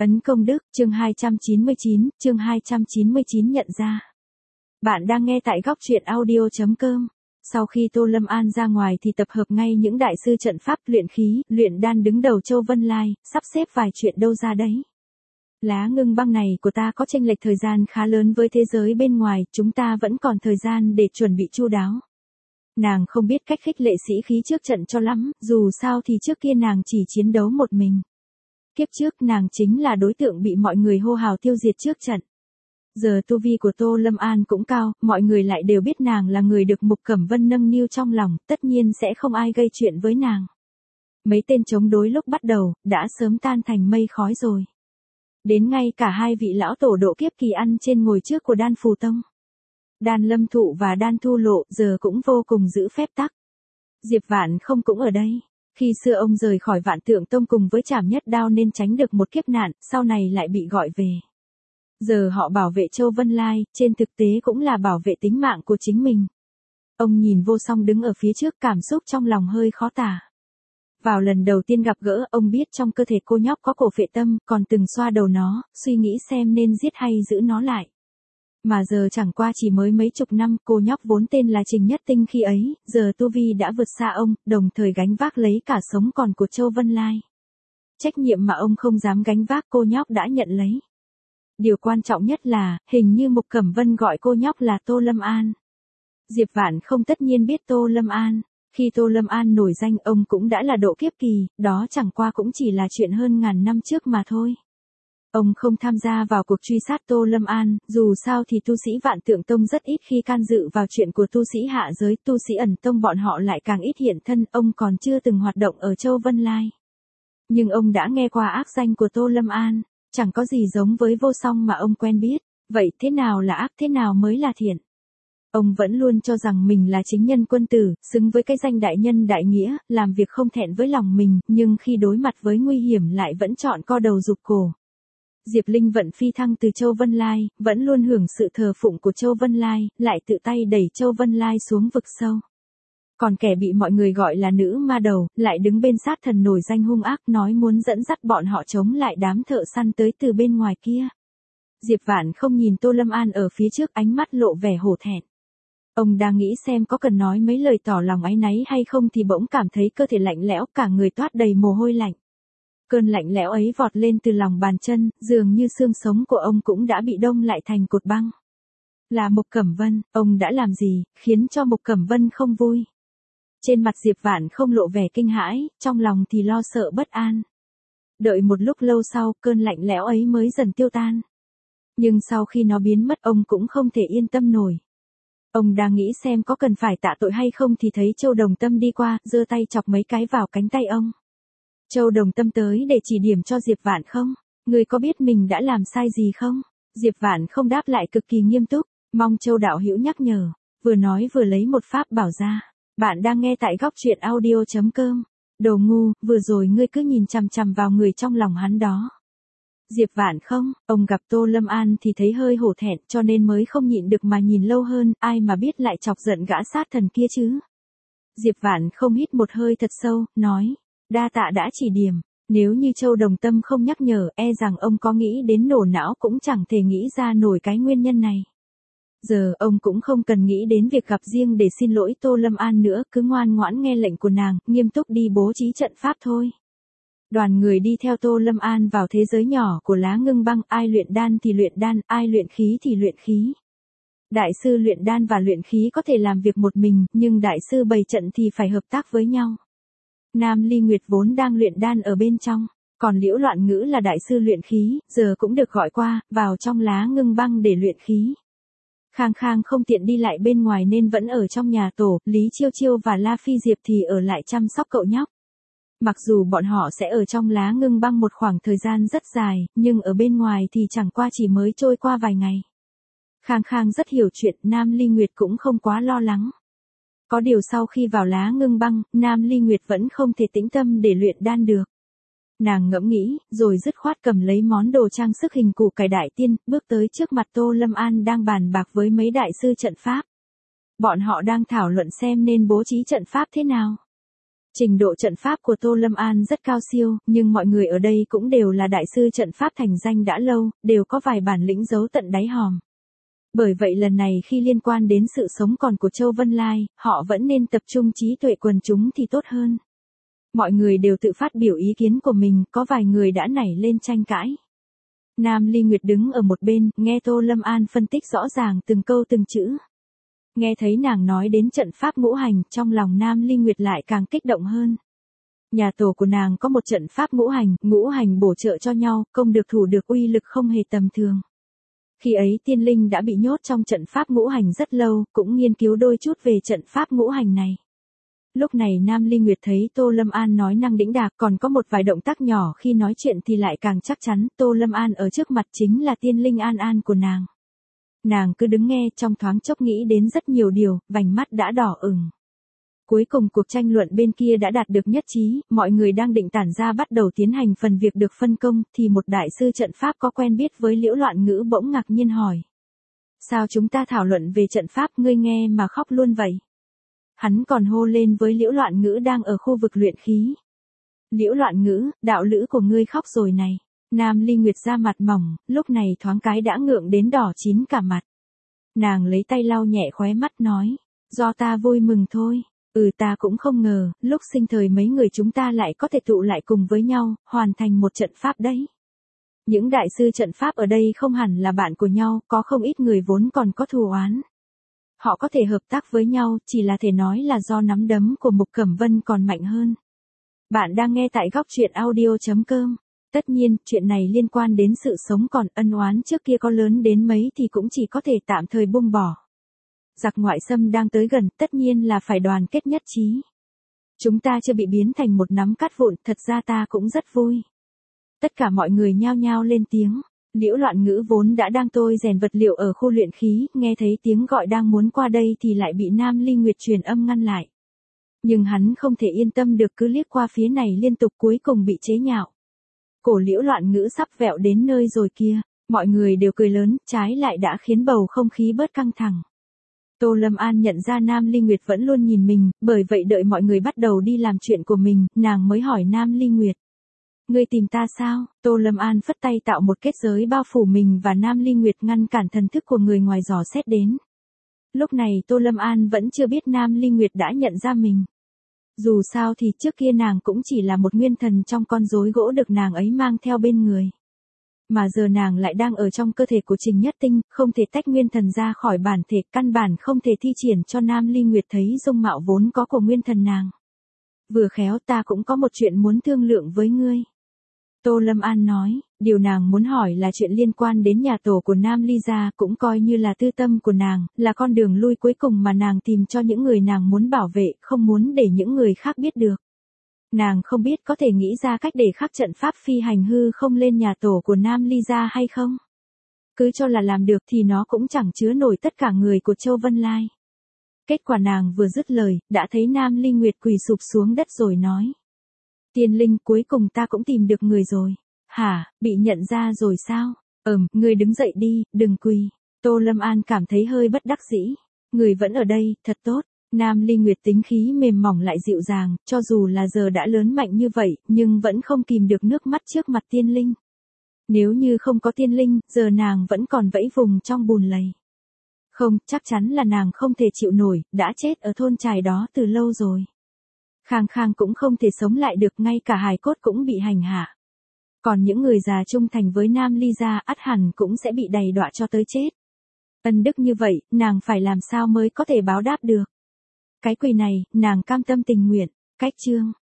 Ấn công đức, chương 299 nhận ra. Bạn đang nghe tại góc truyện audio.com. Sau khi Tô Lâm An ra ngoài thì tập hợp ngay những đại sư trận pháp, luyện khí, luyện đan đứng đầu Châu Vân Lai, sắp xếp vài chuyện đâu ra đấy. Lá ngưng băng này của ta có chênh lệch thời gian khá lớn với thế giới bên ngoài, chúng ta vẫn còn thời gian để chuẩn bị chu đáo. Nàng không biết cách khích lệ sĩ khí trước trận cho lắm, dù sao thì trước kia nàng chỉ chiến đấu một mình. Kiếp trước nàng chính là đối tượng bị mọi người hô hào tiêu diệt trước trận. Giờ tu vi của Tô Lâm An cũng cao, mọi người lại đều biết nàng là người được Mục Cẩm Vân nâng niu trong lòng, tất nhiên sẽ không ai gây chuyện với nàng. Mấy tên chống đối lúc bắt đầu, đã sớm tan thành mây khói rồi. Đến ngay cả hai vị lão tổ độ kiếp kỳ ăn trên ngồi trước của Đan Phù Tông. Đan Lâm Thụ và Đan Thu Lộ giờ cũng vô cùng giữ phép tắc. Diệp Vạn không cũng ở đây. Khi xưa ông rời khỏi Vạn Tượng Tông cùng với Trảm Nhất Đao nên tránh được một kiếp nạn, sau này lại bị gọi về. Giờ họ bảo vệ Châu Vân Lai, trên thực tế cũng là bảo vệ tính mạng của chính mình. Ông nhìn Vô Song đứng ở phía trước, cảm xúc trong lòng hơi khó tả. Vào lần đầu tiên gặp gỡ, ông biết trong cơ thể cô nhóc có cổ phệ tâm, còn từng xoa đầu nó, suy nghĩ xem nên giết hay giữ nó lại. Mà giờ chẳng qua chỉ mới mấy chục năm, cô nhóc vốn tên là Trình Nhất Tinh khi ấy, giờ tu vi đã vượt xa ông, đồng thời gánh vác lấy cả sống còn của Châu Vân Lai. Trách nhiệm mà ông không dám gánh vác cô nhóc đã nhận lấy. Điều quan trọng nhất là, hình như Mục Cẩm Vân gọi cô nhóc là Tô Lâm An. Diệp Vạn không tất nhiên biết Tô Lâm An. Khi Tô Lâm An nổi danh ông cũng đã là độ kiếp kỳ, đó chẳng qua cũng chỉ là chuyện hơn ngàn năm trước mà thôi. Ông không tham gia vào cuộc truy sát Tô Lâm An, dù sao thì tu sĩ Vạn Tượng Tông rất ít khi can dự vào chuyện của tu sĩ hạ giới, tu sĩ Ẩn Tông bọn họ lại càng ít hiện thân, ông còn chưa từng hoạt động ở Châu Vân Lai. Nhưng ông đã nghe qua ác danh của Tô Lâm An, chẳng có gì giống với Vô Song mà ông quen biết, vậy thế nào là ác, thế nào mới là thiện? Ông vẫn luôn cho rằng mình là chính nhân quân tử, xứng với cái danh đại nhân đại nghĩa, làm việc không thẹn với lòng mình, nhưng khi đối mặt với nguy hiểm lại vẫn chọn co đầu rụt cổ. Diệp Linh vận phi thăng từ Châu Vân Lai, vẫn luôn hưởng sự thờ phụng của Châu Vân Lai, lại tự tay đẩy Châu Vân Lai xuống vực sâu. Còn kẻ bị mọi người gọi là nữ ma đầu, lại đứng bên sát thần nổi danh hung ác, nói muốn dẫn dắt bọn họ chống lại đám thợ săn tới từ bên ngoài kia. Diệp Vạn không nhìn Tô Lâm An ở phía trước, ánh mắt lộ vẻ hổ thẹn. Ông đang nghĩ xem có cần nói mấy lời tỏ lòng áy náy hay không thì bỗng cảm thấy cơ thể lạnh lẽo, cả người toát đầy mồ hôi lạnh. Cơn lạnh lẽo ấy vọt lên từ lòng bàn chân, dường như xương sống của ông cũng đã bị đông lại thành cột băng. Là Mục Cẩm Vân, ông đã làm gì, khiến cho Mục Cẩm Vân không vui? Trên mặt Diệp Vạn không lộ vẻ kinh hãi, trong lòng thì lo sợ bất an. Đợi một lúc lâu sau, cơn lạnh lẽo ấy mới dần tiêu tan. Nhưng sau khi nó biến mất, ông cũng không thể yên tâm nổi. Ông đang nghĩ xem có cần phải tạ tội hay không thì thấy Châu Đồng Tâm đi qua, giơ tay chọc mấy cái vào cánh tay ông. Châu Đồng Tâm tới để chỉ điểm cho Diệp Vạn không? Người có biết mình đã làm sai gì không? Diệp Vạn không đáp lại, cực kỳ nghiêm túc, mong Châu đạo hữu nhắc nhở. Vừa nói vừa lấy một pháp bảo ra. Bạn đang nghe tại góc truyện audio.com. Đồ ngu, vừa rồi ngươi cứ nhìn chằm chằm vào người trong lòng hắn đó. Diệp Vạn không, ông gặp Tô Lâm An thì thấy hơi hổ thẹn cho nên mới không nhịn được mà nhìn lâu hơn, ai mà biết lại chọc giận gã sát thần kia chứ. Diệp Vạn không hít một hơi thật sâu, nói, đa tạ đã chỉ điểm, nếu như Châu Đồng Tâm không nhắc nhở, e rằng ông có nghĩ đến nổ não cũng chẳng thể nghĩ ra nổi cái nguyên nhân này. Giờ ông cũng không cần nghĩ đến việc gặp riêng để xin lỗi Tô Lâm An nữa, cứ ngoan ngoãn nghe lệnh của nàng, nghiêm túc đi bố trí trận pháp thôi. Đoàn người đi theo Tô Lâm An vào thế giới nhỏ của Lá Ngưng Băng, ai luyện đan thì luyện đan, ai luyện khí thì luyện khí. Đại sư luyện đan và luyện khí có thể làm việc một mình, nhưng đại sư bày trận thì phải hợp tác với nhau. Nam Ly Nguyệt vốn đang luyện đan ở bên trong, còn Liễu Loạn Ngữ là đại sư luyện khí, giờ cũng được gọi qua, vào trong Lá Ngưng Băng để luyện khí. Khang Khang không tiện đi lại bên ngoài nên vẫn ở trong nhà tổ, Lý Chiêu Chiêu và La Phi Diệp thì ở lại chăm sóc cậu nhóc. Mặc dù bọn họ sẽ ở trong Lá Ngưng Băng một khoảng thời gian rất dài, nhưng ở bên ngoài thì chẳng qua chỉ mới trôi qua vài ngày. Khang Khang rất hiểu chuyện, Nam Ly Nguyệt cũng không quá lo lắng. Có điều sau khi vào Lá Ngưng Băng, Nam Ly Nguyệt vẫn không thể tĩnh tâm để luyện đan được. Nàng ngẫm nghĩ, rồi dứt khoát cầm lấy món đồ trang sức hình củ cải đại tiên, bước tới trước mặt Tô Lâm An đang bàn bạc với mấy đại sư trận pháp. Bọn họ đang thảo luận xem nên bố trí trận pháp thế nào. Trình độ trận pháp của Tô Lâm An rất cao siêu, nhưng mọi người ở đây cũng đều là đại sư trận pháp thành danh đã lâu, đều có vài bản lĩnh giấu tận đáy hòm. Bởi vậy lần này khi liên quan đến sự sống còn của Châu Vân Lai, họ vẫn nên tập trung trí tuệ quần chúng thì tốt hơn. Mọi người đều tự phát biểu ý kiến của mình, có vài người đã nảy lên tranh cãi. Nam Ly Nguyệt đứng ở một bên, nghe Tô Lâm An phân tích rõ ràng từng câu từng chữ. Nghe thấy nàng nói đến trận pháp ngũ hành, trong lòng Nam Ly Nguyệt lại càng kích động hơn. Nhà tổ của nàng có một trận pháp ngũ hành bổ trợ cho nhau, công được thủ được uy lực không hề tầm thường. Khi ấy tiên linh đã bị nhốt trong trận pháp ngũ hành rất lâu, cũng nghiên cứu đôi chút về trận pháp ngũ hành này. Lúc này Nam Ly Nguyệt thấy Tô Lâm An nói năng đĩnh đạc, còn có một vài động tác nhỏ khi nói chuyện thì lại càng chắc chắn, Tô Lâm An ở trước mặt chính là tiên linh An An của nàng. Nàng cứ đứng nghe, trong thoáng chốc nghĩ đến rất nhiều điều, vành mắt đã đỏ ửng. Cuối cùng cuộc tranh luận bên kia đã đạt được nhất trí, mọi người đang định tản ra bắt đầu tiến hành phần việc được phân công, thì một đại sư trận pháp có quen biết với Liễu Loạn Ngữ bỗng ngạc nhiên hỏi. Sao chúng ta thảo luận về trận pháp ngươi nghe mà khóc luôn vậy? Hắn còn hô lên với Liễu Loạn Ngữ đang ở khu vực luyện khí. Liễu Loạn Ngữ, đạo lữ của ngươi khóc rồi này. Nam Ly Nguyệt ra mặt mỏng, lúc này thoáng cái đã ngượng đến đỏ chín cả mặt. Nàng lấy tay lau nhẹ khóe mắt nói, do ta vui mừng thôi. Ta cũng không ngờ, lúc sinh thời mấy người chúng ta lại có thể tụ lại cùng với nhau, hoàn thành một trận pháp đấy. Những đại sư trận pháp ở đây không hẳn là bạn của nhau, có không ít người vốn còn có thù oán. Họ có thể hợp tác với nhau, chỉ là thể nói là do nắm đấm của Mục Cẩm Vân còn mạnh hơn. Bạn đang nghe tại góc truyện audio.com. Tất nhiên, chuyện này liên quan đến sự sống còn, ân oán trước kia có lớn đến mấy thì cũng chỉ có thể tạm thời buông bỏ. Giặc ngoại xâm đang tới gần, tất nhiên là phải đoàn kết nhất trí. Chúng ta chưa bị biến thành một nắm cát vụn, thật ra ta cũng rất vui. Tất cả mọi người nhao nhao lên tiếng. Liễu Loạn Ngữ vốn đã đang tôi rèn vật liệu ở khu luyện khí, nghe thấy tiếng gọi đang muốn qua đây thì lại bị Nam Ly Nguyệt truyền âm ngăn lại. Nhưng hắn không thể yên tâm được, cứ liếc qua phía này liên tục, cuối cùng bị chế nhạo. Cổ Liễu Loạn Ngữ sắp vẹo đến nơi rồi kia, mọi người đều cười lớn, trái lại đã khiến bầu không khí bớt căng thẳng. Tô Lâm An nhận ra Nam Ly Nguyệt vẫn luôn nhìn mình, bởi vậy đợi mọi người bắt đầu đi làm chuyện của mình, nàng mới hỏi Nam Ly Nguyệt. Ngươi tìm ta sao? Tô Lâm An phất tay tạo một kết giới bao phủ mình và Nam Ly Nguyệt, ngăn cản thần thức của người ngoài dò xét đến. Lúc này Tô Lâm An vẫn chưa biết Nam Ly Nguyệt đã nhận ra mình. Dù sao thì trước kia nàng cũng chỉ là một nguyên thần trong con rối gỗ được nàng ấy mang theo bên người. Mà giờ nàng lại đang ở trong cơ thể của Trình Nhất Tinh, không thể tách nguyên thần ra khỏi bản thể, căn bản không thể thi triển cho Nam Ly Nguyệt thấy dung mạo vốn có của nguyên thần nàng. Vừa khéo ta cũng có một chuyện muốn thương lượng với ngươi. Tô Lâm An nói, điều nàng muốn hỏi là chuyện liên quan đến nhà tổ của Nam Ly gia, cũng coi như là tư tâm của nàng, là con đường lui cuối cùng mà nàng tìm cho những người nàng muốn bảo vệ, không muốn để những người khác biết được. Nàng không biết có thể nghĩ ra cách để khắc trận pháp phi hành hư không lên nhà tổ của Nam Ly gia hay không? Cứ cho là làm được thì nó cũng chẳng chứa nổi tất cả người của Châu Vân Lai. Kết quả nàng vừa dứt lời, đã thấy Nam Ly Nguyệt quỳ sụp xuống đất rồi nói. Tiên linh, cuối cùng ta cũng tìm được người rồi. Hả, bị nhận ra rồi sao? Người đứng dậy đi, đừng quỳ. Tô Lâm An cảm thấy hơi bất đắc dĩ. Người vẫn ở đây, thật tốt. Nam Ly Nguyệt tính khí mềm mỏng lại dịu dàng, cho dù là giờ đã lớn mạnh như vậy, nhưng vẫn không kìm được nước mắt trước mặt tiên linh. Nếu như không có tiên linh, giờ nàng vẫn còn vẫy vùng trong bùn lầy. Không, chắc chắn là nàng không thể chịu nổi, đã chết ở thôn trài đó từ lâu rồi. Khang Khang cũng không thể sống lại được, ngay cả hài cốt cũng bị hành hạ. Còn những người già trung thành với Nam Ly gia ắt hẳn cũng sẽ bị đầy đọa cho tới chết. Ân đức như vậy, nàng phải làm sao mới có thể báo đáp được? Cái quỳ này, nàng cam tâm tình nguyện. Cách chương